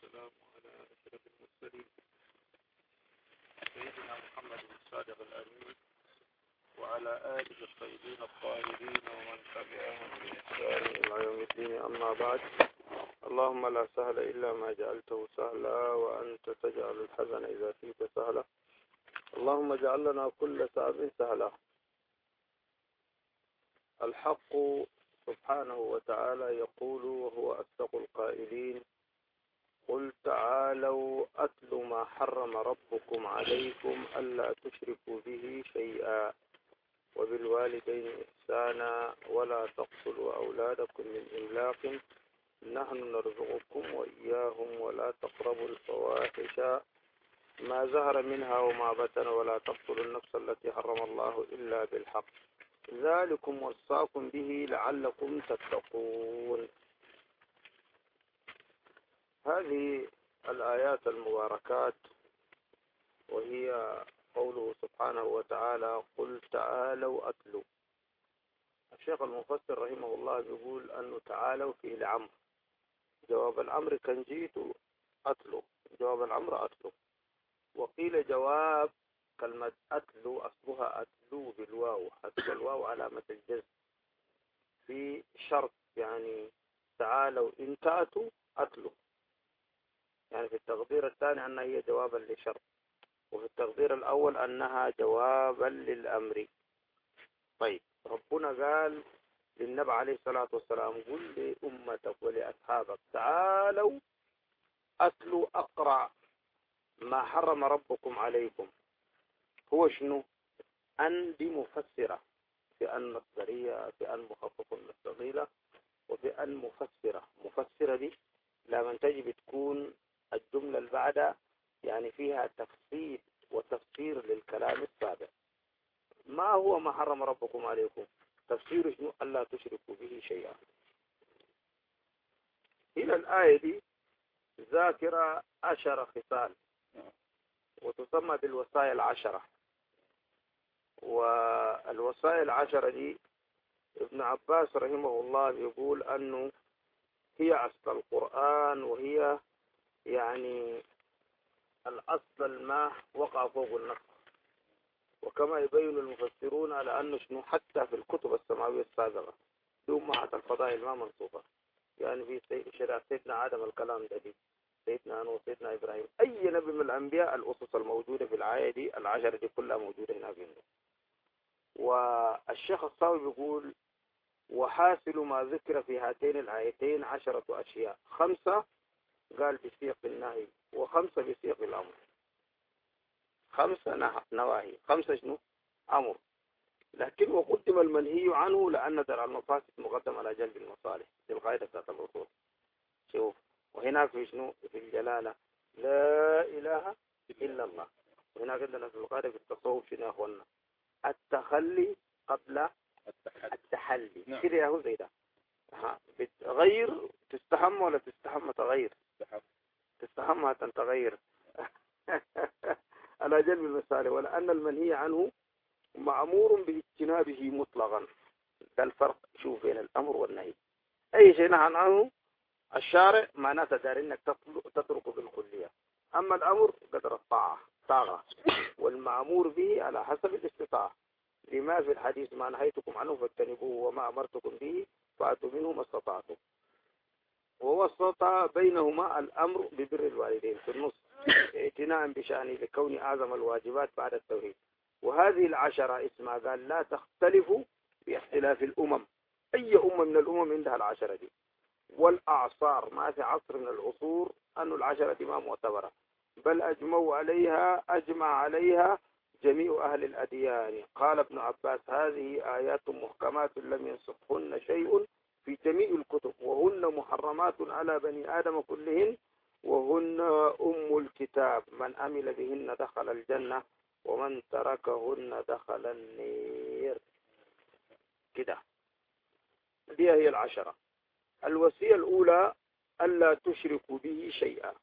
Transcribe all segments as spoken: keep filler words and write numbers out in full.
والسلام على أشرف المرسلين سيدنا محمد الصادق الأمين وعلى آله الطيبين الطاهرين ومن تبعهم بإحسان إلى يوم الدين. أما بعد، اللهم لا سهل إلا ما جعلته سهلا وأنت تجعل الحزن إذا شئت سهلا. اللهم اجعل لنا كل صعب سهلا. الحق سبحانه وتعالى يقول وهو أصدق القائلين: قل تعالوا أتل ما حرم ربكم عليكم ألا تشركوا به شيئا وبالوالدين إحسانا ولا تقتلوا أولادكم من إملاق نحن نرزقكم وإياهم ولا تقربوا الفواحش ما ظهر منها وما بطن ولا تقتلوا النفس التي حرم الله إلا بالحق ذلكم وصاكم به لعلكم تتقون. هذه الآيات المباركات وهي قوله سبحانه وتعالى: قل تعالوا أتلوا. الشيخ المفسر رحمه الله يقول أنه تعالوا فيه الأمر، جواب الأمر كان جيت أتلوا، جواب الأمر أتلوا. وقيل جواب كلمة أتلو أصلها أتلو بالواو، حتى الواو علامة الجزم في شرط، يعني تعالوا إن تأتوا أتلوا، يعني في التقدير الثاني أنها هي جوابا لشرط، وفي التقدير الأول أنها جوابا للأمر. طيب، ربنا قال للنبي عليه الصلاة والسلام: قل لأمتك ولأصحابك تعالوا أتلوا أقرأ ما حرم ربكم عليكم. هو شنو؟ أن دي مفسرة، في أن مصدرية، في أن مخفف مستغيلة، وفي أن مفسرة. مفسرة دي لما تجي بتكون الجملة اللي بعدها يعني فيها تفصيل وتفسير للكلام السابق. ما هو ما حرم ربكم عليكم؟ تفسير شنو؟ ألا تشركوا به شيئا. هنا الآية دي ذاكرة عشر خصال وتسمى بالوصايا العشرة. والوصايا العشرة دي ابن عباس رحمه الله يقول أنه هي أصل القرآن، وهي يعني الأصل ما وقع فوق النص. وكما يبين المفسرون على أنه شنو حتى في الكتب السماوية السابقة دي أمهات الفضائل ما منصوبة، يعني في شريعة سيدنا آدم الكلام ده دي، سيدنا نوح، سيدنا إبراهيم، أي نبي من الأنبياء الأسس الموجودة في الآية دي العشرة دي كلها موجودة هنا في النص. والشيخ الصاوي بيقول: وحاصل ما ذكر في هاتين الآيتين عشرة أشياء، خمسة قال بسياق النهي وخمسة بسياق الأمر. خمسة نواهي، خمسة شنو؟ أمر. لكن وقدم المنهي عنه لأن درع المفاسد مقدم على جلب المصالح، في القاعدة بتاعت الأصول. شوف، وهنا في شنو؟ في الجلالة لا إله إلا الله. وهنا عندنا في القاعدة في التصوف شنو يا أخوانا؟ التخلي قبل التحلي. كده يا هو زي ده. ها، بتغير تستحم ولا تستحم تغير؟ تستحم حتى تغير على جلب المصالح، ولأن المنهي عنه مأمور باجتنابه مطلقا. ده الفرق. شوف بين الأمر والنهي. أي شيء نهى عنه الشارع معناته دار انك تتركه بالكلية. أما الأمر قدر الطاعة طاعة، والمأمور به على حسب الاستطاعة، لما في الحديث: ما نهيتكم عنه فاجتنبوه وما أمرتكم به فأتوا منه ما استطعتم. ووسط بينهما الأمر ببر الوالدين في النص اعتناء بشأنه لكون أعظم الواجبات بعد التوحيد. وهذه العشرة اسمها قال لا تختلف باختلاف الأمم. أي أمة من الأمم عندها العشرة دي. والأعصار، ما في عصر من العصور أن العشرة دي ما معتبرة، بل أجمعوا عليها أجمع عليها جميع أهل الأديان. قال ابن عباس: هذه آيات محكمات لم ينسخهن شيء في جميع الكتب، وهن محرمات على بني آدم كلهن، وهن أم الكتاب، من أمل بهن دخل الجنة ومن تركهن دخل النير. كده دي هي العشرة. الوصية الأولى: ألا تشركوا به شيئا.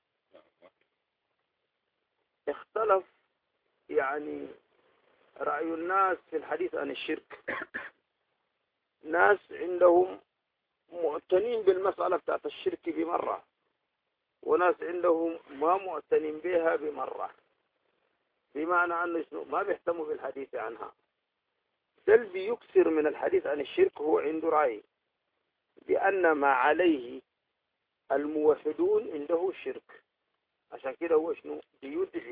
اختلف يعني رأي الناس في الحديث عن الشرك. ناس عندهم معتنين بالمسألة بتاعت الشرك بمرة، وناس عندهم ما معتنين بها بمرة، بمعنى أنه ما بيهتموا بالحديث عنها. بل بيكثر من الحديث عن الشرك. هو عنده رأي بأن ما عليه الموحدون عنده الشرك، عشان كده هو شنو بيدعي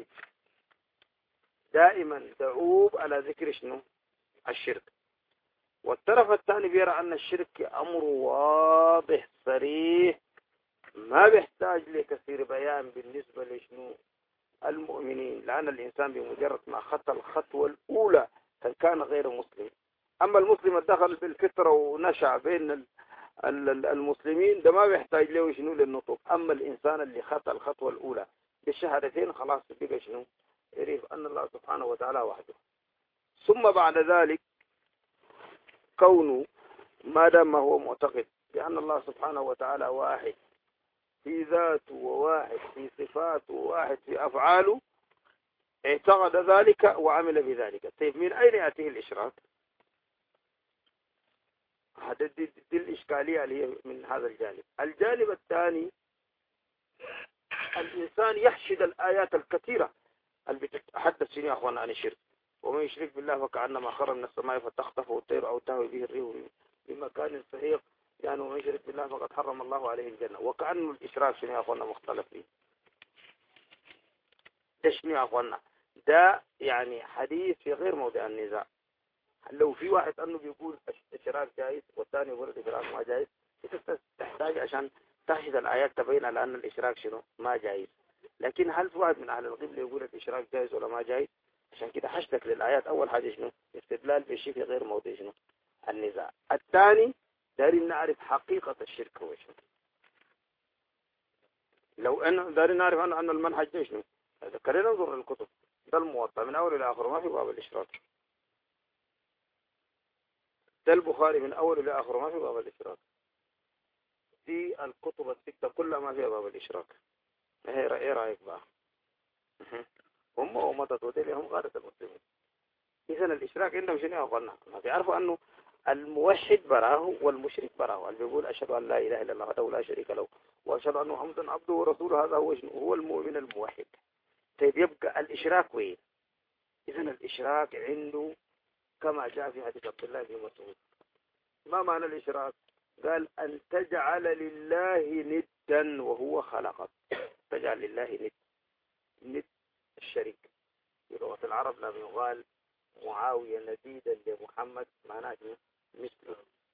دائما دعوب على ذكر شنو الشرك. والطرف الثاني بيرى أن الشرك أمر واضح صريح ما بيحتاج لكثير بيان بالنسبة لشنو المؤمنين، لأن الإنسان بمجرد ما خطى الخطوة الأولى كان غير مسلم. أما المسلم الدخل بالفطرة ونشأ بين المسلمين ده ما بيحتاج له شنو للنطق. أما الإنسان اللي خطى الخطوة الأولى بالشهادتين خلاص بقى شنو يعرف أن الله سبحانه وتعالى وحده. ثم بعد ذلك كونه ما دام هو معتقد بأن الله سبحانه وتعالى واحد في ذاته وواحد في صفاته وواحد في أفعاله، اعتقد ذلك وعمل بذلك. طيب من أين يأتيه الإشراك؟ هذا دي, دي الإشكالية اللي هي من هذا الجانب. الجانب الثاني الإنسان يحشد الآيات الكثيرة اللي بتتحدث يا أخوانا عن الشرك. ومن يشرك بالله فكأنما خر من السماء فتخطفه الطير أو تهوي به الريح من مكان سحيق، يعني ومن يشرك بالله فقد حرم الله عليه الجنة. وكأنه الإشراك شنو يا أخوانا مختلف فيه. ده شنو يا أخوانا؟ ده يعني حديث في غير موضع النزاع. لو في واحد أنه بيقول الإشراك جائز والثاني يقول الإشراك ما جائز، أنت تحتاج عشان تحشد الآيات تبين على أن الإشراك شنو ما جائز. لكن هل في واحد من أهل القبلة يقول الإشراك جائز ولا ما جائز؟ عشان كده حشدك للآيات. أول حاجة شنو استدلال بشيء في غير موضع شنو النزاع. الثاني دارين نعرف حقيقة الشرك هو شنو. لو أن دارين نعرف أن أن المنهج شنو، ذكرنا ننظر للكتب. ده الموطأ من أول إلى آخر ما في باب الإشراك. ده البخاري من أول إلى آخر ما في باب الإشراك. دي الكتب الستة كلها ما فيها باب الإشراك. إيه رأيك بقى؟ هم ومتى تودي هم غارة المسلمين. إذا الإشراك عندهم شنو أقولنا؟ ما بيعرفوا أنه الموحد براه والمشرك براه. اللي بيقول أشهد أن لا إله إلا الله وحده لا شريك له وأشهد أن محمدا عبده ورسوله، هذا هو شنو؟ هو المؤمن الموحد. طيب يبقى الإشراك وين؟ إذا الإشراك عنده كما جاء في حديث عبد الله بن مسعود. ما معنى الإشراك؟ قال أن تجعل لله ندا وهو خلقك. تجعل لله ند، ند الشريك. في لغة العرب لما يقال معاوية نديدا لمحمد معناه مثله.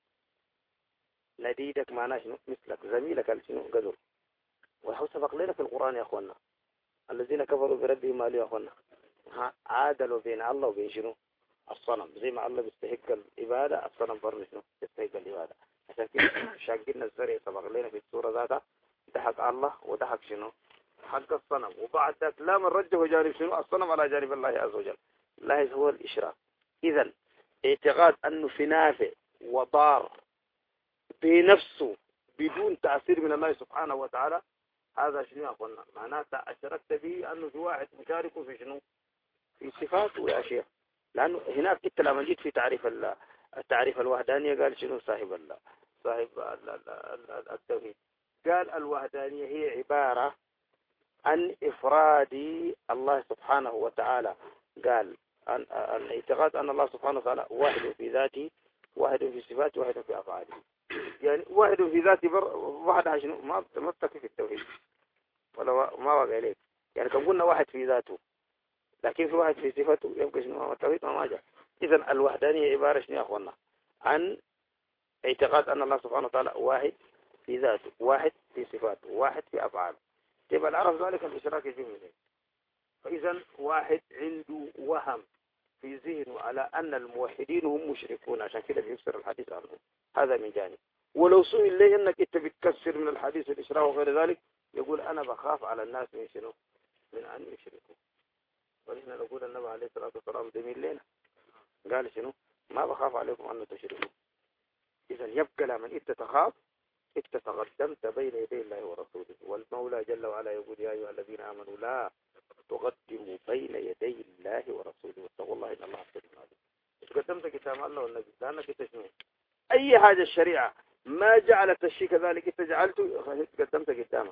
نديدك معناه شنو؟ مثلك، زميلك اللي شنو قدر. وهو سبق لنا في القرآن يا أخوانا الذين كفروا بربهم قالوا يا أخوانا عادلوا بين الله وبين شنو الصنم. زي ما الله بيستحق العبادة الصنم برضه شنو يستحق العبادة. عشان كده شاقلنا الزرع سبق لنا في السورة ذاتها ضحك الله وضحك شنو حق الصنم. وبعد ذلك لا من رجه جانب شنو الصنم على جانب الله عز وجل. الله هو الإشراك. إذا اعتقاد أنه في نافع وضار بنفسه بدون تأثير من الله سبحانه وتعالى، هذا شنو أقولنا معناته أشركت به أنه في واحد مشارك في شنو في صفات وأشياء. لأنه هناك أنت لما جيت في تعريف التعريف الوحدانية قال شنو صاحب الله صاحب التوحيد قال الوحدانية هي عبارة عن إفراد الله سبحانه وتعالى. قال أن الاعتقاد أن الله سبحانه وتعالى واحد في ذاته واحد في صفاته واحد في أفعاله. يعني واحد في ذاته بر واحد شنو ما ما تكفي في التوحيد ولا ما وقع عليك. يعني كم قلنا واحد في ذاته لكن في واحد في صفاته يبقى شنو ما التوحيد ما جاء. إذا الوحدانية عبارة شنو يا أخوانا عن اعتقاد أن الله سبحانه وتعالى واحد في ذاته واحد في صفاته واحد في أفعاله. تبقى العرف ذلك الإشراك يجي منه. فإذا واحد عنده وهم في ذهنه على أن الموحدين هم مشركون، عشان كده بيكسر الحديث عنهم. هذا من جانب. ولو سئل ليه أنك أنت بتكسر من الحديث الإشراك وغير ذلك يقول أنا بخاف على الناس من شنو من أن يشركوا. ونحن نقول النبي عليه الصلاة والسلام دميل لنا قال شنو ما بخاف عليكم أن تشركوا. إذا يبقى لمن أنت تخاف أنت تقدمت بين يدي الله ورسوله. والمولى جل وعلا يقول يا أيها الذين آمنوا لا تقدموا بين يدي الله ورسوله واتقوا الله إن الله سميع عليم. قدمت كتاب الله والنبي لأنك تشنو أي حاجة الشريعة ما جعلت الشيء كذلك أنت جعلته قدمت قدامك.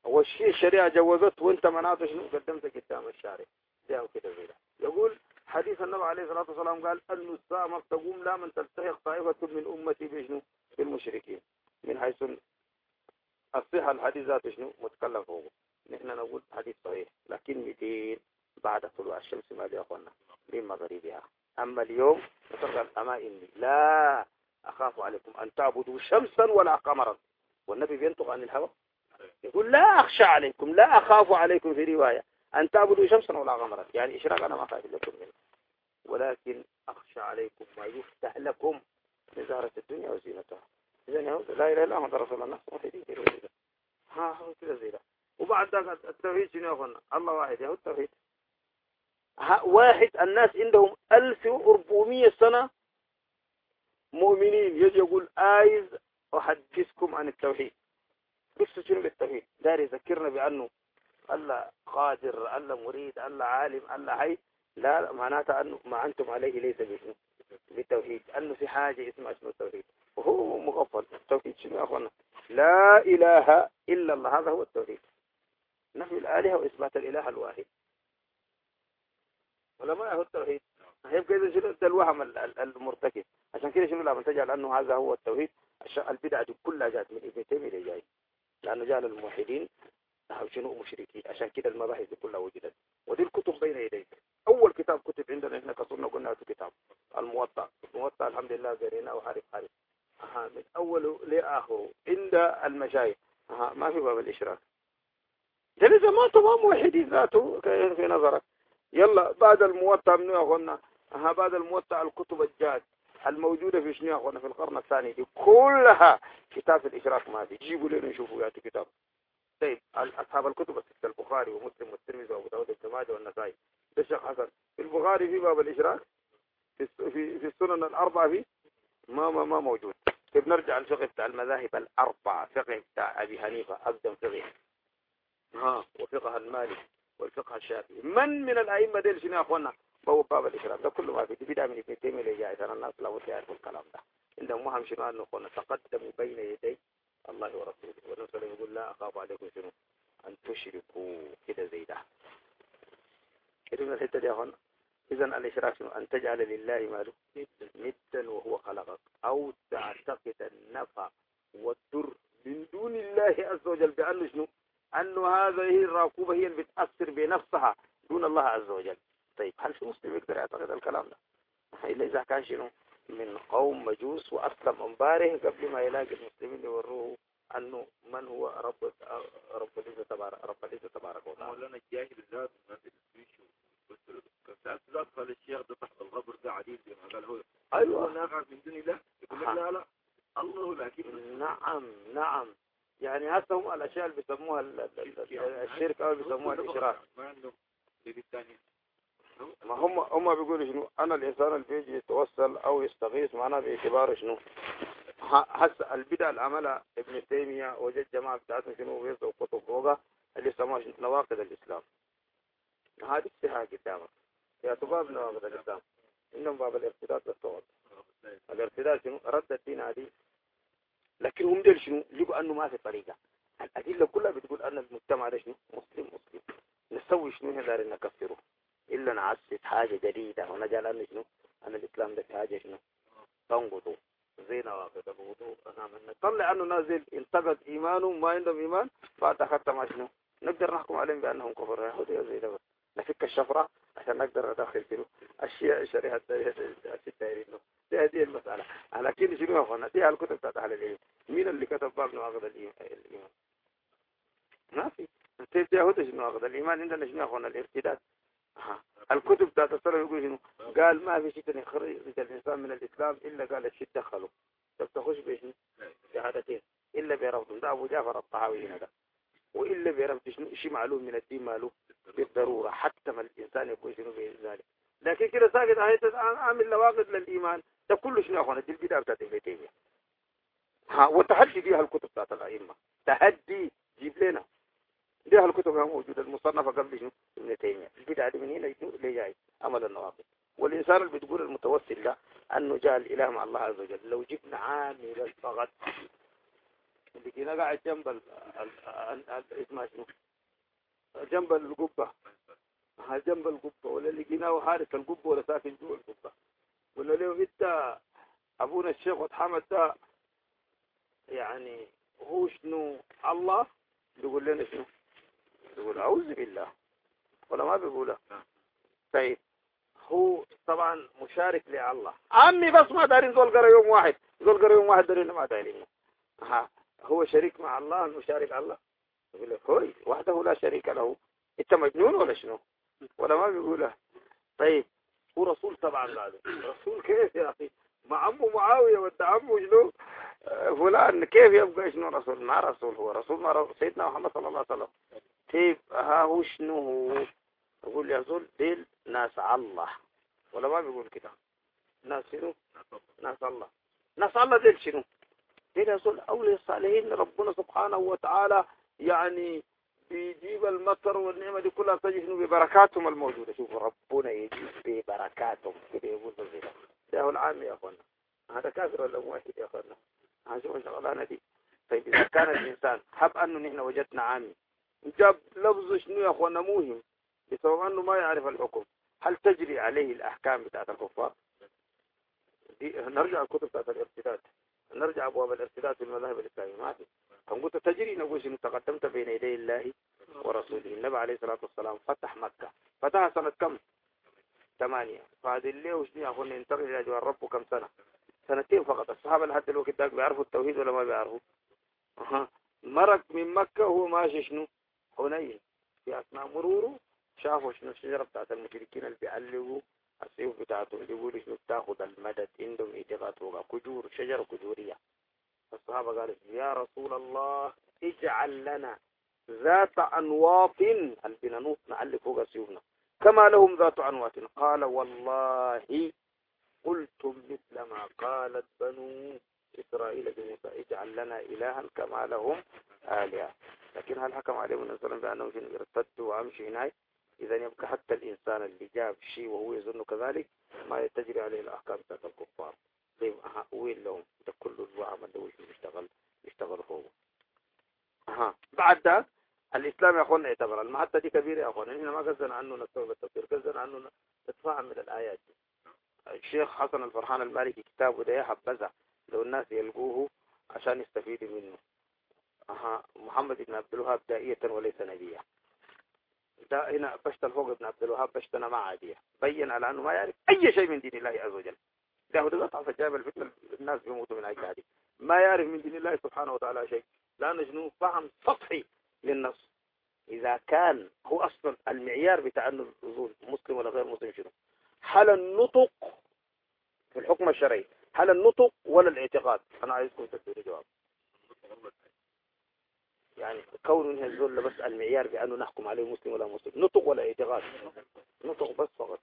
والشيء الشريعة جوزته وانت مناطق شنو قدمت قدام الشارع ده وكده زي ده. يقول حديث النبي عليه الصلاة والسلام قال أن الساعة ما تقوم لا من تلتحق طائفة من أمتي بشنو بالمشركين من حيث الصحة الحديث ذاته شنو متكلم فوقه. نحن نقول حديث صحيح لكن مئتين بعد طلوع الشمس ما دي أخوانا من مغربها. أما اليوم قال أما إني لا أخاف عليكم أن تعبدوا شمسا ولا قمرا، والنبي بينطق عن الهوى يقول لا أخشى عليكم لا أخاف عليكم في رواية أن تعبدوا شمسا ولا قمرا، يعني إشراق أنا ما خايف لكم منه، ولكن أخشى عليكم ما يفتح لكم من زهرة الدنيا وزينتها. إذن لا إله إلا الله محمد رسول الله موحدين كده زي ده. ها هو كده زي ده. وبعد ذلك التوحيد شنو يا أخوانا؟ الله واحد يا هو التوحيد. واحد الناس عندهم ألف وأربعمية سنة مؤمنين، يجي يقول آيز أحدثكم عن التوحيد. قصة شنو بالتوحيد؟ دار يذكرنا بأنه الله قادر الله مريد الله عالم الله حي، لا معناته أنه ما أنتم عليه ليس بشنو بالتوحيد، أنه في حاجة اسمها شنو التوحيد، وهو مغفل. التوحيد شنو يا أخوانا؟ لا إله إلا الله، هذا هو التوحيد، نفي الآلهة وإثبات الإله الواحد، ولا ما هو التوحيد. هيبقى إذا شنو ده الوهم المرتكب. عشان كده شنو لا تجعل أنه هذا هو التوحيد. البدعة دي كلها جات من ابن تيمية اللي جاي، لأنه جعل الموحدين أو شنو مشركين. عشان كده المباحث دي كلها وجدت، ودي الكتب بين يديك. أول كتاب كتب عندنا إحنا كصرنا قلنا في كتاب الموطأ. الموطأ الحمد لله قريناه وحارف حارف أها من أوله لآخره عند المشايخ. أها ما في باب الإشراك ده إذا ما تمام موحدين ذاته في نظرك. يلا بعد الموطأ منو يا أخوانا؟ أها بعد الموطأ الكتب الجاد الموجودة في شنو يا أخوانا في القرن الثاني دي كلها كتاب الإشراك ما في. جيبوا لنا نشوفوا ياتي كتاب. طيب أصحاب الكتب الستة البخاري ومسلم والترمذي وأبو داود وابن ماجه والنسائي ده الشيخ حسن. في البخاري في باب الإشراك، في في في السنن الأربعة في ما ما ما موجود. طيب نرجع للفقه بتاع المذاهب الأربعة. فقه بتاع أبي حنيفة أقدم فقه، ها وفقه المالك والفقه الشافعي. من من الأئمة ديل شنو يا أخوانا باب باب الإشراك ده كله ما في. دي بدأ من ابن تيمية اللي جاي ترى الناس لو تعرفوا الكلام ده عندهم وهم شنو أنه أخوانا تقدموا بين يدي الله ورسوله، والرسول يقول لا أخاف عليكم شنو أن تشركوا كده زي ده. كده من الحتة دي يا أخوانا. إذن الإشراك شنو؟ أن تجعل لله ماله ندا وهو خلقك، أو تعتقد النفع والضر من دون الله عز وجل بأنه شنو؟ أنه هذه الراكوبة هي اللي بتأثر بنفسها دون الله عز وجل. طيب هل في مسلم يقدر يعتقد الكلام ده؟ إلا إذا كان شنو من قوم مجوس وأسلم أمباره قبل ما يلاقي المسلمين يوروه أنه من هو رب رب العزة تبارك رب العزة تبارك وتعالى. مولانا الجاهل الذات ما تدريش كان ذات قال الشيخ ده تحت الغبر ده عديد ما قال هو أيوة هو نافع من دون الله يقول لك لا لا الله لكن نعم نعم. يعني هسه هم الأشياء اللي بيسموها الشرك أو بيسموها الإشراك. ما عنده الثاني ما هم هم بيقولوا شنو أنا الإنسان اللي بيجي يتوسل أو يستغيث معناه باعتبار شنو هسه البدع اللي عملها ابن تيمية وجد جماعة بتاعتهم شنو بيصدوا كتب فوقها اللي يسموها نواقض الإسلام. هذه استحاء قدامك يا باب نواقض الإسلام. إنهم باب الارتداد والتوضع. الارتداد شنو رد الدين هذه، لكن هم دل شنو لقوا أنه ما في طريقة. الأدلة كلها بتقول أن المجتمع ده شنو مسلم مسلم. نسوي شنو هذا نكفره إلا نعسس حاجة جديدة ونجعل أنه شنو أن الإسلام ده في حاجة شنو تنقضوا زي نواقض الوضوء. نطلع أنه نازل انتقد إيمانهم ما عندهم إيمان فأتخذت مع شنو نقدر نحكم عليهم بأنهم كفر يهودي زي ده. نفك الشفرة عشان نقدر ندخل شنو أشياء شريحة التاريخ له. دي هذه المسألة. لكن شنو يا أخوانا دي الكتب بتاعت أهل العلم. مين اللي كتب باب نواقض الإيمان؟ ما في. انت يهودي شنو نواقض الإيمان عندنا شنو يا أخوانا الارتداد. الكتب بتاعت السلف يقول شنو قال ما في شيء يخرج الإنسان من الإسلام إلا قال الشيء دخله. طب تخش بشنو شهادتين إلا بيرفض. ده أبو جعفر الطحاوي هنا ده. وإلا بيرفض شنو شيء معلوم من الدين ماله بالضرورة حتى ما الإنسان يكون شنو بذلك. لكن كده ساقط آية عامل نواقض للإيمان ده كله شنو يا أخوانا دي البدع بتاعت ابن تيمية. ها وتحدي فيها الكتب بتاعت الأئمة تحدي جيب لنا دي الكتب موجودة المصنفة قبل شنو ابن تيمية. البدع دي من هنا اللي جاي عمل النواقض. والإنسان اللي بتقول المتوسل ده أنه جاء الإله مع الله عز وجل لو جبنا عامل فقط لقينا قاعد جنب ال... ال... ال... ال... اسمها شنو جنب القبة، ها جنب القبة، ولا لقيناه حارس القبة ولا ساكن جوا القبة، ولا له انت ابونا الشيخ محمد ده يعني هو شنو الله؟ بيقول لنا شنو؟ بيقول اعوذ بالله، ولا ما بيقولها؟ طيب هو طبعا مشارك لله. عمي بس ما دارين زول قرا يوم واحد، زول قرا يوم واحد دارين ما دارين. ها هو شريك مع الله، المشارك الله. يقول لك هو وحده لا شريك له. انت مجنون ولا شنو؟ ولا ما بيقولها؟ طيب هو رسول طبعا لازم. رسول كيف يا اخي؟ مع عمه معاويه وانت عمه شنو؟ فلان كيف يبقى شنو رسول؟ ما رسول، هو رسول ما رسول. سيدنا محمد صلى الله عليه وسلم. طيب ها هو شنو هو؟ يقول يا زول ديل ناس الله، ولا ما بيقول كده؟ ناس شنو؟ ناس الله. ناس الله ديل شنو؟ ديل يا زول أولي الصالحين. ربنا سبحانه وتعالى يعني بيجيب المطر والنعمة دي كلها تجي شنو؟ ببركاتهم الموجودة. شوفوا ربنا يجيب ببركاتهم كده، يقول بزيلا ده هو العام يا أخوانا. هذا كافر ولا موحد يا أخوانا؟ هشوف شغلانة دي. طيب إذا كان الإنسان حب أنه نحن وجدنا عامي جاب لفظ شنو يا أخوانا مهم بسبب أنه ما يعرف الحكم، هل تجري عليه الأحكام بتاعت الكفار؟ دي نرجع الكتب بتاعت الارتداد، نرجع أبواب الارتداد في المذاهب الإسلامية. ما في كم قلت تجري نقول شنو؟ تقدمت بين يدي الله ورسوله. النبي عليه الصلاة والسلام فتح مكة، فتحها سنة كم؟ ثمانية. فهذه اللي وشنو يا أخوانا ينتقل إلى جوار ربه كم سنة؟ سنتين فقط. الصحابة لحد الوقت ده بيعرفوا التوحيد ولا ما بيعرفوا؟ أها. مرق من مكة وهو ماشي شنو؟ حنين. في أثناء مروره شافوا شنو الشجرة بتاعت المشركين اللي بيعلقوا السيوف بتاعتهم، اللي بيقولوا شنو بتاخذ المدد، عندهم اعتقاد فوقها كجور، شجرة كجورية. الصحابة قالوا يا رسول الله اجعل لنا ذات أنواط البنانوت نعلق فوق سيوفنا كما لهم ذات أنواط. قال والله قلتم مثل ما قالت بنو إسرائيل بموسى اجعل لنا إلها كما لهم آلهة. لكن هل حكم عليهم النبي صلى الله عليه وسلم بأنهم ارتدوا وأمشي هناك؟ إذا يبقى حتى الإنسان اللي جاب شيء وهو يظن كذلك ما تجري عليه الأحكام بتاعت الكفار. طيب أها وين لهم؟ ده كل الوهم اللي هو يشتغل يشتغل فوق. أها بعد ده الإسلام يا أخوانا يعتبر المحطة دي كبيرة يا أخوانا. إحنا ما قصدنا عنه نستوعب التفسير، قصدنا عنه نتفاهم من الآيات. الشيخ حسن الفرحان المالكي كتابه ده حبذا لو الناس يلقوه عشان يستفيدوا منه. أها محمد بن عبد الوهاب دائية وليس نبيا. ده هنا بشت الفوق ابن عبد الوهاب بشتنا ما عادية، بين على أنه ما يعرف أي شيء من دين الله عز وجل. ده هو ده قطع فجاب الفتنة، الناس بيموتوا من أجل هذه. ما يعرف من دين الله سبحانه وتعالى شيء، لأنه شنو فهم سطحي للنص. إذا كان هو أصلا المعيار بتاع أنه النزول مسلم ولا غير مسلم شنو؟ حال النطق في الحكم الشرعي، هل النطق ولا الاعتقاد؟ أنا عايزكم تدوا جواب. يعني كون الزول بس المعيار بأنه نحكم عليه مسلم ولا مسلم، نطق ولا اعتقاد؟ نطق بس فقط.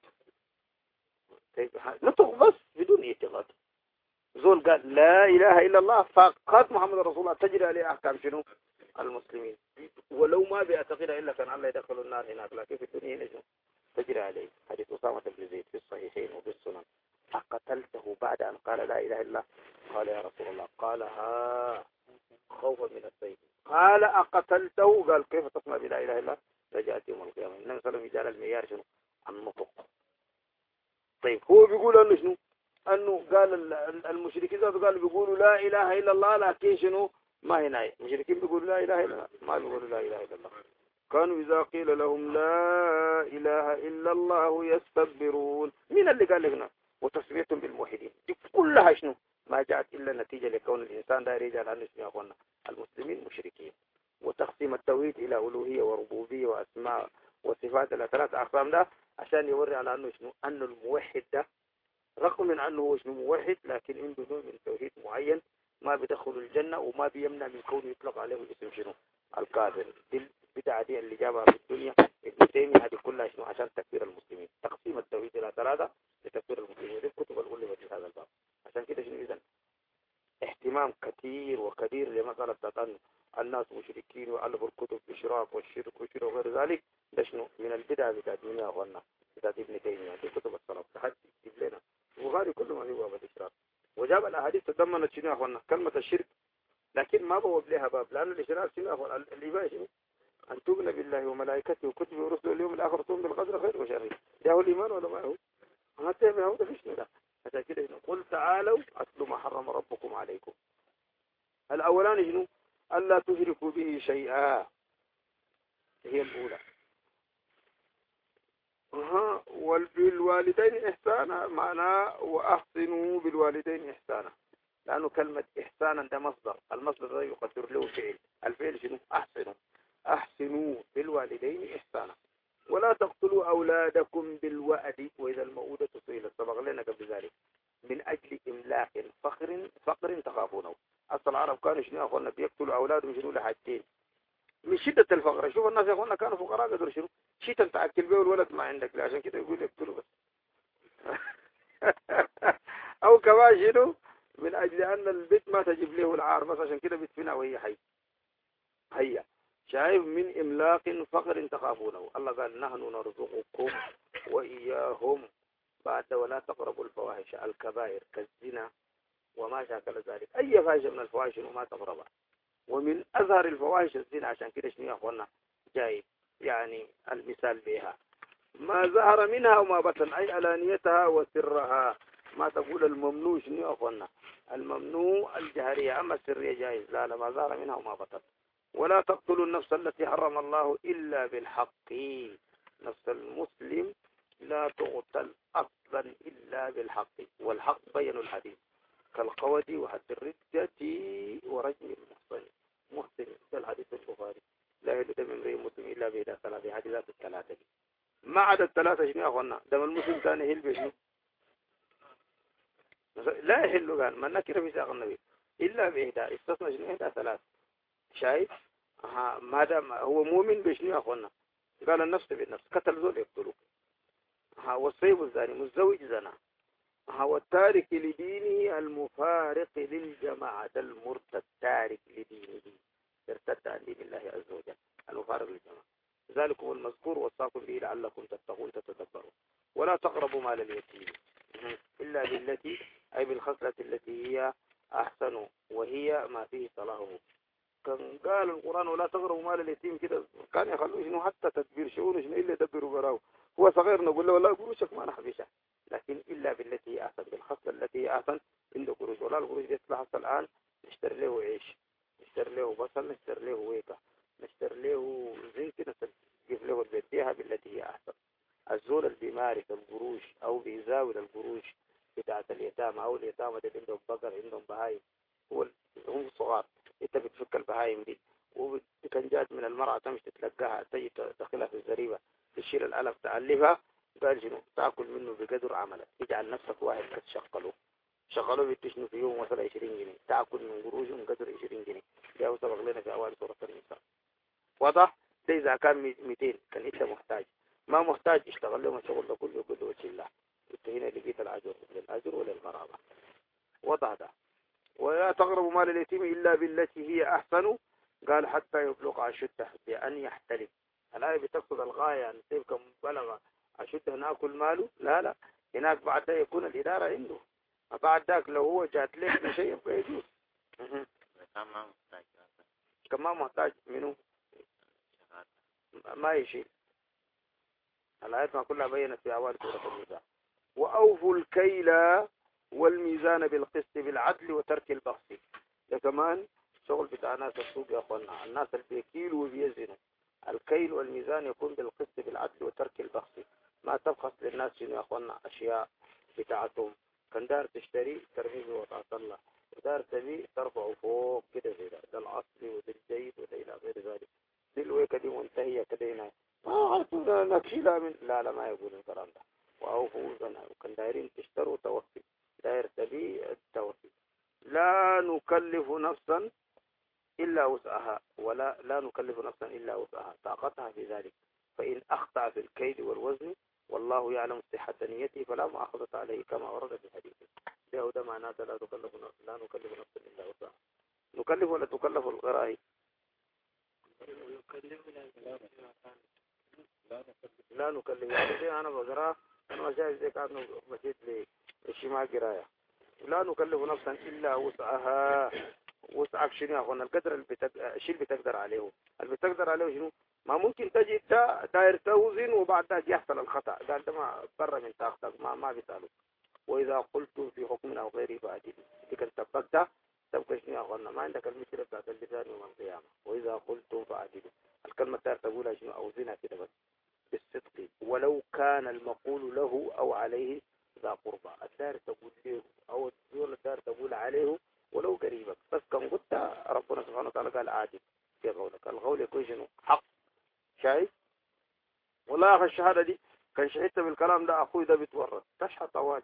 نطق بس بدون اعتقاد. زول قال لا إله إلا الله فقط محمد رسول الله تجري عليه أحكام شنو؟ المسلمين، ولو ما بيعتقدها إلا كان الله يدخل النار هناك، لكن في الدنيا نجم تجري عليه. حديث أسامة بن زيد في الصحيحين وفي السنن. أقتلته بعد أن قال لا إله إلا الله؟ قال يا رسول الله قالها خوفا من السيف. قال أقتلته؟ قال كيف تصنع بلا إله إلا الله؟ رجعت يوم القيامة. النبي صلى الله عليه وسلم جعل المعيار شنو؟ النطق. طيب هو بيقول أنه شنو؟ أنه قال المشركين قالوا بيقولوا لا إله إلا الله، لكن شنو؟ ما هنا المشركين بيقولوا لا إله إلا الله، ما بيقولوا لا إله إلا الله. كانوا إذا قيل لهم لا إله إلا الله يستكبرون. مين اللي قال لنا؟ وتسميتهم بالموحدين دي كلها شنو؟ ما جاءت إلا نتيجة لكون الإنسان ده يريد أن يسمي أخوانا المسلمين مشركين. وتقسيم التوحيد إلى ألوهية وربوبية وأسماء وصفات الثلاث أقسام ده عشان يوري على أنه شنو؟ أنه الموحد ده رغم من أنه هو شنو موحد، لكن عنده نوع من توحيد معين ما بيدخل الجنة وما بيمنع من كونه يطلق عليه الاسم شنو؟ الكافر. دي البدعة دي اللي جابها في الدنيا ابن تيمية هذه كلها شنو؟ عشان تكفير المسلمين. تقسيم التوحيد إلى ثلاثة لتكفير المسلمين. دي الكتب الأولى في هذا الباب. عشان كده شنو إذن اهتمام كثير وكثير لمسألة تطن الناس مشركين وألفوا الكتب إشراك والشرك والشرك وغير ذلك. ده شنو؟ من البدع بتاع الدنيا أخوانا بتاعت ابن تيمية. دي كتب السلف تحدي تجيب لنا البخاري كله ما في باب الإشراك. وجاب الأحاديث تضمنت شنو يا أخوانا؟ كلمة الشرك لكن ما بوب لها باب، لأن الإشراك شنو أخو الإباء شنو؟ أن تؤمن بالله وملائكته وكتبه ورسله اليوم الآخر تؤمن بالقدر خير وشر. ده هو الإيمان ولا ما هو؟ ما تبع هو ده فيش لا. عشان كده قل تعالوا أتلوا ما حرم ربكم عليكم. الأولان شنو؟ ألا تشركوا به شيئا، هي الأولى. ها وبالوالدين إحسانا معناه وأحسنوا بالوالدين إحسانا، لأنه كلمة إحسانا ده مصدر، المصدر ده يقدر له فعل، الفعل شنو؟ أحسنوا. أحسنوا بالوالدين إحسانا. ولا تقتلوا أولادكم بالوأد وإذا المؤودة سئلت، سبق لنا قبل ذلك، من أجل إملاق فقر فقر تخافونه. أصل العرب كانوا شنو يا أخوانا بيقتلوا أولادهم شنو لحاجتين، من شدة الفقر. شوف الناس يا أخوانا كانوا فقراء قدروا شنو شيء تأكل به والولد ما عندك، عشان كده يقول يقتلوا بس. أو كمان شنو من أجل أن البيت ما تجيب له العار بس، عشان كده بتفنى وهي حي. هيا شايف من إملاق فقر تخافونه. الله قال نحن نرزقكم وإياهم بعد ولا تقربوا الفواحش الكبائر كالزنا وما شاكل ذلك، أي فاحشة من الفواحش وما تقربها. ومن أظهر الفواحش الزنا، عشان كده شنو يا أخوانا جاي يعني المثال بها ما ظهر منها وما بطن، أي علانيتها وسرها. ما تقول الممنوع شنو يا أخوانا؟ الممنوع الجهرية، أما السرية جائز. لا لا ما ظهر منها وما بطن. ولا تقتلوا النفس التي حرم الله إلا بالحق، نفس المسلم لا تقتل أصلا إلا بالحق، والحق بين الحديث كالقود وحد الردة ورجم المحصن. محسن ده الحديث البخاري، لا يحل دم امرئ مسلم إلا بإحدى ثلاث حديثات الثلاثة دي. ما عدا الثلاثة شنو يا أخوانا؟ دم المسلم كان يحل بشنو؟ لا يحل، قال من نكر في ساق النبي إلا بإحدى، استثنى شنو؟ إحدى ثلاث. شايف؟ ها ما دام هو مؤمن بشنو يا أخوانا؟ قال النفس بالنفس، قتل زول يقتلوه. ها والصيب الزاني متزوج زنا. ها والتارك لدينه المفارق للجماعة، المرتد تارك لدينه ارتد عن دين الله عز وجل، المفارق للجماعة. ذلك هو المذكور وصاكم به لعلكم تتقون تتدبرون. ولا تقربوا مال اليتيم إلا بالتي أي بالخصلة التي هي أحسن وهي ما فيه صلاحه. كان قال القرآن ولا تقربوا مال اليتيم كده كان يخلوه شنو حتى تدبير شؤونه شنو إلا يدبروا براه. هو صغير نقول له والله قروشك ما نحبشه، لكن إلا بالتي هي أحسن، بالخصلة التي هي أحسن. عنده قروش ولا القروش دي يطلع حتى الآن نشتري له عيش، نشتري له بصل، نشتري له ويكا، نشتري له زي كده نجيب له البيت بيها بالتي هي أحسن. الزول اللي بيمارس القروش أو بيزاول القروش بتاعة اليتامى أو اليتامى اللي عندهم بقر عندهم بهايم، هو هم صغار، انت بتفك البهايم دي وكان جات من المرأة تمشي تتلقاها تجي تدخلها في الزريبة تشيل الألف تألفها، قال شنو تأكل منه بقدر عملك، اجعل نفسك واحد كتشغله شغله بتشنو في يوم وصل عشرين جنيه، تأكل من قروشهم قدر عشرين جنيه. ده سبق لنا في أول سورة النساء. واضح؟ ده إذا كان مئتين كان انت محتاج، ما محتاج اشتغل لهم الشغل ده كله كله وجه الله، انت هنا لقيت الأجر للأجر وللغرابة. وضع ده. ولا تقربوا مال اليتيم إلا بالتي هي أحسن، قال حتى يبلغ أشده بأن يحتلم. الآية بتقصد الغاية يعني كيف كم بلغ أشده ناكل ماله، لا لا هناك بعد ده يكون الإدارة عنده، بعد ذاك لو هو جات لك بشيء يبقى يجوز. كمان محتاج منه ما يشيل. الآيات ما كلها بينت في أول سورة النساء. وأوفوا الكيل والميزان بالقسط بالعدل وترك البخس. ده كمان شغل بتاع ناس السوق يا أخوانا، الناس اللي بيكيلوا وبيزنوا. الكيل والميزان يكون بالقسط بالعدل وترك البخس، ما تبخس للناس شنو يا أخوانا أشياء بتاعتهم. كان دار تشتري ترميه بوطاعة الله، ودار تبي ترفعه فوق كده زي ده، ده الأصلي وده الجيد وده إلى غير ذلك. دي الويكة دي منتهية كده هنا ما عرفوا نكشيلها من لا لا ما يقول الكلام ده. وأوفوا زنا، وكان دايرين تشتروا توفي، داير تبي التوفي. لا نكلف نفسا إلا وسعها، ولا لا نكلف نفسا إلا وسعها طاقتها في ذلك. فإن أخطأ في الكيد والوزن والله يعلم صحة نيته فلا مؤاخذة عليه كما ورد في الحديث. ده ده معناه لا تكلف نفسا، لا نكلف نفسا إلا وسعها. نكلف ولا تكلف الغراء؟ لا نكلف. يعني أنا بقرأ أنا شايف زي كأنه مشيت لي الشمال قراية. لا نكلف نفسا إلا وسعها وسعك شنو يا اخوانا القدر اللي بتق... الشيء اللي بتقدر عليه اللي بتقدر عليه شنو ما ممكن تجي دا داير توزن وبعد ذلك يحصل الخطأ قال ده ما بره من طاقتك ما ما بيسألك وإذا قلتم في حكم أو غيره فأعدلوا إذا كنت طبقت تبقى شنو يا اخوانا ما عندك المشكلة بتاعت اللسان يوم القيامة وإذا قلتم فأعدلوا الكلمة داير تقولها شنو أوزنها كده بس بالصدق ولو كان المقول له أو عليه ذا قربى الدار تقول له أو الدول الدار تقول عليه ولو قريبك بس كان قلت ربنا سبحانه وتعالى قال عادل في قولك القول يكون شنو حق شايف والله يا أخي الشهادة دي كان شهدت بالكلام ده أخوي ده بيتورط تشهد طوالي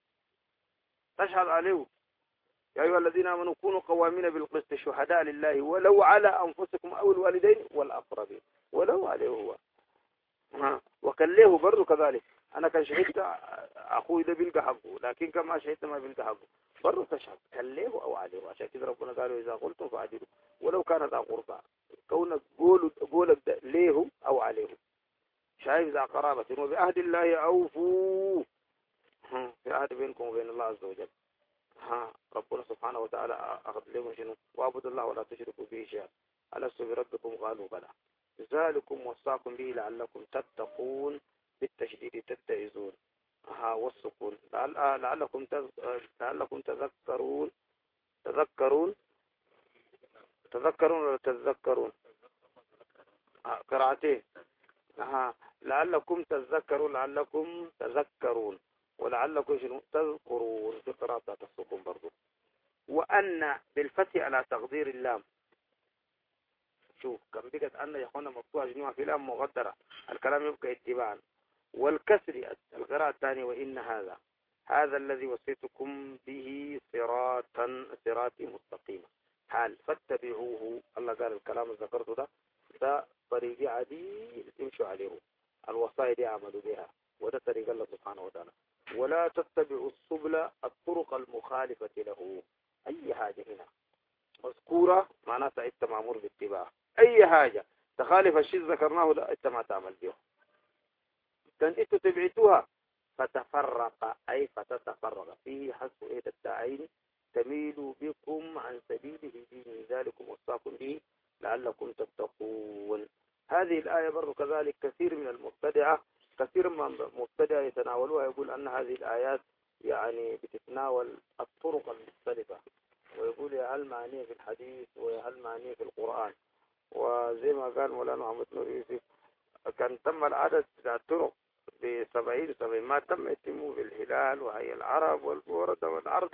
تشهد عليه يا أيها الذين آمنوا كونوا قوامين بالقسط شهداء لله ولو على أنفسكم أو الوالدين والأقربين ولو عليه هو ها وكان له برضه كذلك أنا كان شهدت أخوي ده بيلقى حقه لكن كما شهدت ما بيلقى حقه برضه تشهد كان له أو عليه عشان كده ربنا قالوا إذا قلتم فأعدلوا ولو كان ذا قربى كونك قولوا قولك له أو عليه شايف ذا قرابة وبعهد الله أوفوا في عهد بينكم وبين الله عز وجل ها ربنا سبحانه وتعالى أخذ لهم شنو واعبدوا الله ولا تشركوا به شيئا ألست بربكم قالوا بلى ذلكم وصاكم به لعلكم تتقون بالتشديد تتعظون ها والسكون لعل لعلكم تز... لعلكم تذكرون تذكرون تذكرون ولا تذكرون قراءتين ها لعلكم تذكرون لعلكم تذكرون ولعلكم شنو تذكرون في قراءة السكون برضو وأن بالفتح على تقدير اللام شوف كم بقت أن يكون مفتوح جنوها في لام مغدرة الكلام يبقى اتباعا والكسر القراءة الثانية وإن هذا هذا الذي وصيتكم به صراطا صراطي مستقيما حال فاتبعوه الله قال الكلام اللي ذكرته ده ده طريقي عادي تمشوا عليه الوصايا دي عملوا بها وده طريق الله سبحانه وتعالى ولا تتبعوا السبل الطرق المخالفة له أي حاجة هنا مذكورة معناتها أنت مأمور باتباعها أي حاجة تخالف الشيء ذكرناه ده أنت ما تعمل به كان أنتوا تبعتوها فتفرق أي فتتفرق فيه حسب إيه التعين تميلوا بكم عن سبيله دين ذلكم وصاكم به لعلكم تتقون هذه الآية برضو كذلك كثير من المبتدعة كثير من المبتدعة يتناولوها يقول أن هذه الآيات يعني بتتناول الطرق المختلفة ويقول يا هل معنيه في الحديث ويا هل معنيه في القرآن وزي ما قال مولانا محمد نور يوسف كان تم العدد بتاع الطرق بسبعين سبعين ما تم يتموا بالهلال وهي العرب والبوردة والعرض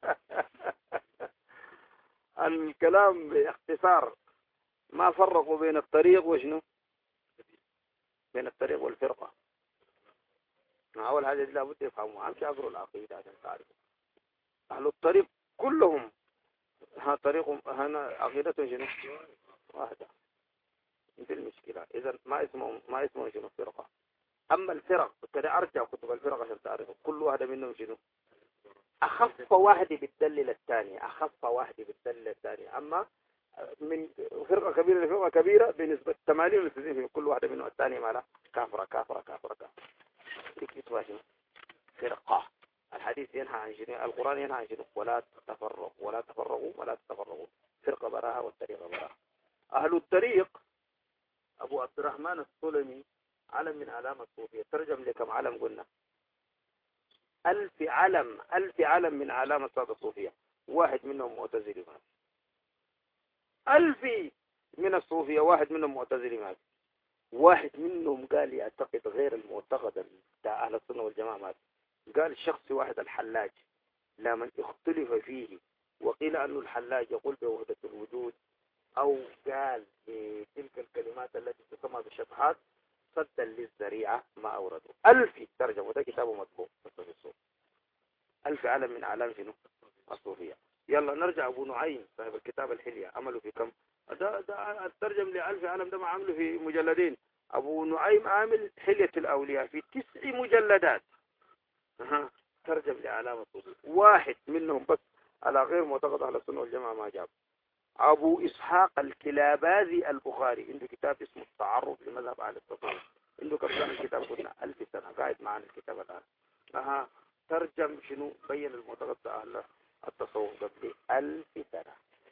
الكلام باختصار ما فرقوا بين الطريق وشنو بين الطريق والفرقة أول حاجة لابد يفهموا أمشي أقروا العقيدة عشان تعرفوا أهل الطريق كلهم ها طريقهم هنا عقيدتهم شنو واحدة دي المشكلة إذا ما اسمه ما اسمه شنو فرقة أما الفرق كده أرجع كتب الفرق عشان تعرفوا كل واحدة منهم شنو أخف واحد بتدلل الثاني أخف واحد بتدلل الثاني أما من فرقة كبيرة لفرقة كبيرة بنسبة ثمانين وتسعين في كل واحدة منهم الثاني مالها كافرة كافرة كافرة كافرة شنو فرقة الحديث ينهى عن شنو القرآن ينهى عن شنو ولا تفرقوا ولا تفرقوا ولا تتفرقوا فرقة براها والطريقة براها أهل الطريق أبو عبد الرحمن السلمي علم من علامة الصوفية ترجم لكم علم قلنا ألف علم ألف علم من علامة الصادة الصوفية واحد منهم معتزلي مات ألف من الصوفية واحد منهم معتزلي مات واحد منهم قال يعتقد غير المعتقد بتاع أهل السنة والجماعة مات قال الشخص واحد الحلاج لمن اختلف فيه وقيل أن الحلاج يقول بوحدة الوجود أو قال بتلك الكلمات التي تسمى بالشطحات صدا للذريعة ما أوردوا ألف ترجمة وده كتابه مطبوع ألف علم من أعلام شنو الصوفية يلا نرجع أبو نعيم صاحب الكتاب الحلية عمله في كم ده ده الترجم لألف علم ده ما عمله في مجلدين أبو نعيم عامل حلية الأولياء في تسع مجلدات أه. ترجم لأعلام الصوفية واحد منهم بس على غير معتقد أهل السنة والجماعة ما جاب أبو إسحاق الكلاباذي البخاري عنده كتاب اسمه التعرف لمذهب أهل التصوف عنده كم سنة الكتاب قلنا ألف سنة قاعد معنا الكتاب الآن أها ترجم شنو بين المعتقد أهل التصوف قبل ألف سنة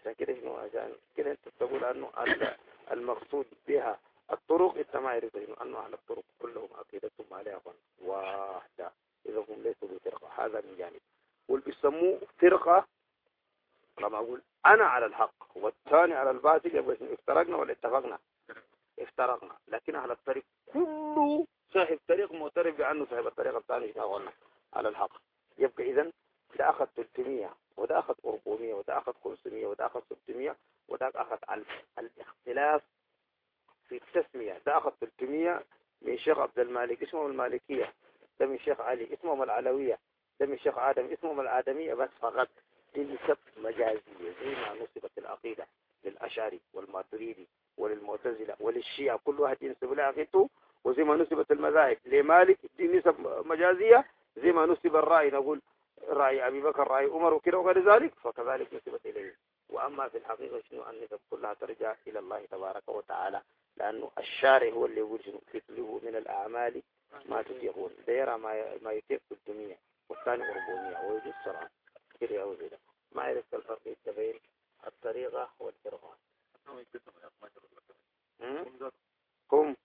عشان كده شنو عشان كده انت تقول انه المقصود بها الطرق انت ما يعرف انه انه اهل الطرق كلهم عقيدتهم عليها واحده اذا هم ليسوا بفرقه. هذا من جانب. واللي بيسموه فرقه لما اقول انا على الحق والثاني على الباطل يبقى افترقنا ولا اتفقنا؟ افترقنا. لكن اهل الطريق كله صاحب طريق معترف بانه صاحب الطريق الثاني شغلنا على الحق. يبقى اذا ده اخذ ثلاثمية وده اخذ أربعمية وده اخذ خمسمية وده اخذ ستمية وده اخذ على الاختلاف في التسمية. ده اخذ ثلاثمية من شيخ عبد المالك اسمه المالكية، ده من شيخ علي اسمه العلوية، ده من شيخ آدم اسمه الآدمية. بس فقط دي نسب مجازية زي ما نسبت العقيدة للأشعري والماتريدي وللمعتزلة وللشيعة كل واحد ينسب له عقيدته، وزي ما نسبت المذاهب لمالك دي نسب مجازية زي ما نسب الرأي نقول رأي أبي بكر رأي عمر وكذا وغير ذلك فكذلك نسبت إليه. وأما في الحقيقة شنو النسب كلها ترجع إلى الله تبارك وتعالى، لأنه الشارع هو اللي يقول شنو تتلوه من الأعمال ما تتيقون. دير ما ما يتيق ثلاثمية والثاني أربعمية ويجوز شرعا كده أو زي ده. ما عرفت الفرق بين الطريقة والفرقان. هم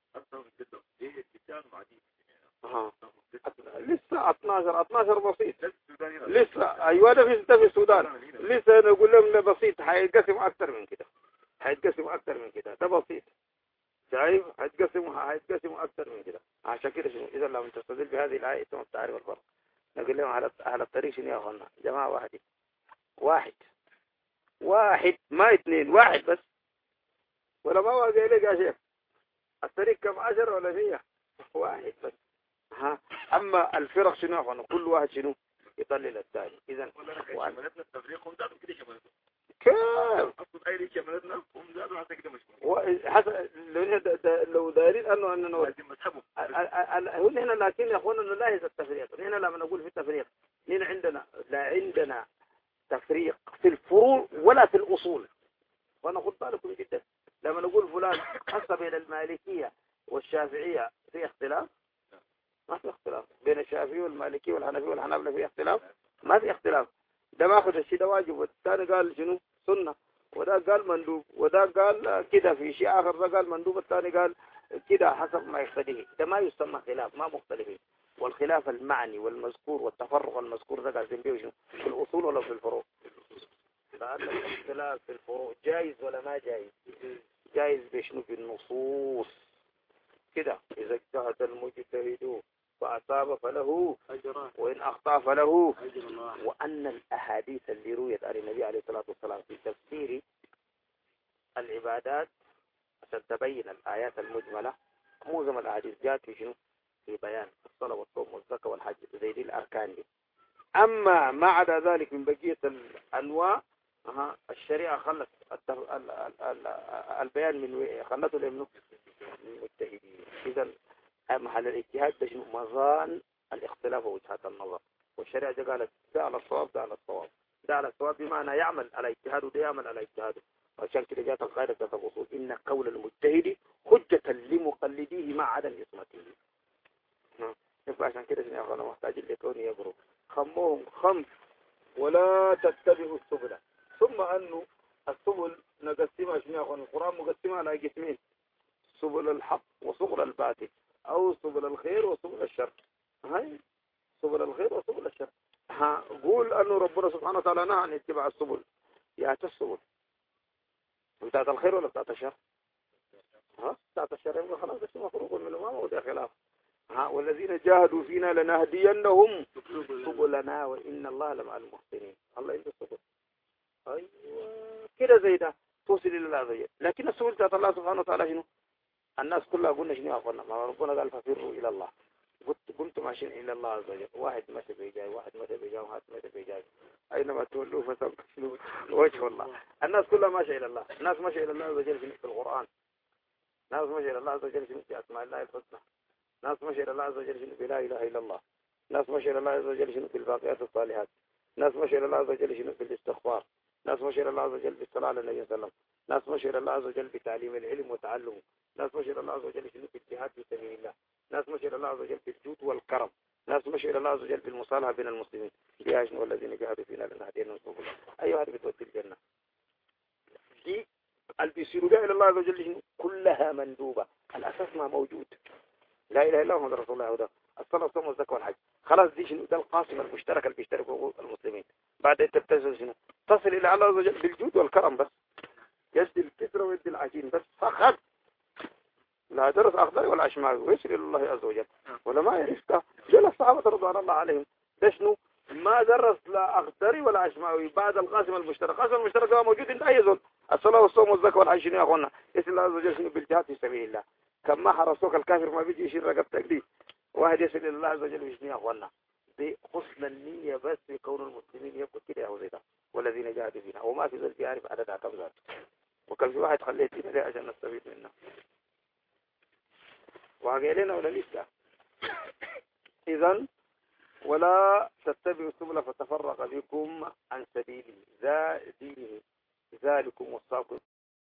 ها لسه اثناشر اثناشر بسيط لسه. ايوه ده في في السودان لسه انا اقول لهم ده بسيط هيتقسم اكثر من كده هيتقسم اكثر من كده. ده بسيط شايف هيتقسم هيتقسم اكثر من كده. عشان كده شنو اذا لم تستدل بهذه الايه انت ما بتعرف الفرق. نقول لهم على على الطريق شنو يا اخوانا جماعه واحد واحد واحد ما اثنين واحد بس ولا ما هو زي لك يا شيخ الطريق كم عشر ولا مية واحد بس. ها اما الفرق شنو يا اخوانا كل واحد شنو يضلل الثاني. اذا شملتنا التفريق هم ذاتهم كده شملتهم كيف اقصد اي شيء شملتنا هم ذاتهم حتى كده مش حسب لو لو دايرين انه اننا لازم مذهبهم هنا. لكن يا اخوانا نلاحظ التفريق هنا لما نقول في التفريق هنا عندنا لا عندنا تفريق في الفروع ولا في الاصول. وانا خد بالكم جدا لما نقول فلان حسب بين المالكيه والشافعيه في اختلاف ما في اختلاف. بين الشافعي والمالكي والحنفي والحنابلة في اختلاف ما في اختلاف. ده ماخذ الشيء ده واجب والثاني قال شنو سنة وده قال مندوب وده قال كده في شيء آخر ده قال مندوب الثاني قال كده حسب ما يقتضيه. ده ما يسمى خلاف ما مختلفين. والخلاف المعني والمذكور والتفرق المذكور ده قاعدين بيه شنو في الأصول ولا في الفروع؟ لأن الاختلاف في الفروع جائز ولا ما جائز؟ جائز بشنو في النصوص كده. إذا اجتهد المجتهد فأصاب فله أجران وإن أخطأ فله أجر. وأن الأحاديث اللي رويت عن النبي عليه الصلاة والسلام في تفسير العبادات عشان تبين الآيات المجملة معظم الأحاديث جاءت في شنو في بيان الصلاة والصوم والزكاة والحج زي دي الأركان دي. أما ما عدا ذلك من بقية الأنواع أها الشريعة خلت البيان من خلته لمنه المجتهدين. إذا محل الاجتهاد ده شنو مظان الاختلاف ووجهات النظر. والشريعة دي قالت ده على الصواب ده على الصواب ده على الصواب بمعنى يعمل على اجتهاده وده يعمل على اجتهاده. عشان كده جاءت القاعدة في الأصول إن قول المجتهد حجة لمقلديه مع عدم إصمته. يبقى عشان كده شنو يا أخوانا محتاجين لكون يقروا خموهم خمس ولا تتبعوا السبل. ثم أنه السبل نقسمها شنو يا أخوانا القرآن مقسمها على قسمين سبل الحق وسبل الباطل أو سبل الخير وسبل الشر. هاي سبل الخير وسبل الشر. ها قول أنه ربنا سبحانه وتعالى نهى عن اتباع السبل. يا السبل بتاعت الخير ولا بتاعت الشر؟ ها بتاعت الشر يبقى خلاص بس مفروغ من الأمام وده خلاف. ها والذين جاهدوا فينا لنهدينهم سبلنا وإن الله لمع المحسنين. الله عنده السبل. أيوة كده زي ده توصل إلى الله زي. لكن السبل بتاعت الله سبحانه وتعالى شنو؟ الناس كلها قلنا شنو أخوانا ما ربنا قال ففروا إلى الله. كنت ماشيين إلى الله عز وجل. واحد ماشي بيجاي واحد ماشي بيجاي واحد ماشي بيجاي أينما تولوا فتنقلوا وجه الله. الناس كلها ماشية إلى الله. الناس ماشية إلى الله عز وجل في القرآن. الناس ماشية إلى الله عز وجل في أسماء الله الحسنى. الناس ماشية إلى الله عز وجل في لا إله إلا الله. الناس ماشية إلى الله عز وجل في الباقيات الصالحات. الناس ماشية إلى الله عز وجل في الاستغفار. الناس ماشية إلى الله عز وجل بالصلاة على النبي صلى الله عليه وسلم. الناس ماشية إلى الله عز وجل بتعليم العلم وتعلمه. الناس ماشية إلى الله عز وجل في الجهاد في سبيل الله. الناس ماشية إلى الله عز وجل في الجود والكرم. الناس ماشية إلى الله عز وجل في المصالحة بين المسلمين. يا شنو الذين جاهدوا فينا لنهدينهم سبلا. أي واحد بتودي الجنة. في اللي بيصيروا بها إلى الله عز وجل كلها مندوبة. الأساس ما موجود، لا إله إلا الله محمد رسول الله، وده الصلاة والصوم والزكاة والحج. خلاص دي شنو؟ ده القاسم المشترك اللي بيشتركوا المسلمين. بعد أنت بتصل شنو؟ تصل إلى الله عز وجل بالجود والكرم بس، يدي الكسرة ويدي العجين بس فقط، لا درس أخضر ولا أشمال، ويصل إلى الله عز وجل ولا ما يعرفك. جل الصحابة رضوان الله عليهم ده شنو؟ ما درس لا أخضري ولا أشماوي بعد القاسم المشترك. القاسم المشترك هو موجود عند أي زول. الصلاة والصوم والزكاة والحج شنو يا أخوانا؟ يسأل الله عز وجل شنو؟ بالجهاد في سبيل الله. كم ما حرسوك الكافر ما بيجي يشيل رقبتك دي، واحد يسأل الله عز وجل شنو يا أخوانا؟ دي حسن النية بس في كون المسلمين يبقوا كده يا زيدا، والذين جاهدوا فينا، وما في زول يعرف عددها كم ذات، وكان في واحد خليت فينا ليه عشان نستفيد منه وعقي لنا ولا لسه. إذن ولا تتبعوا السبل فتفرق بكم عن سبيله ذا دينه ذلكم وصاكم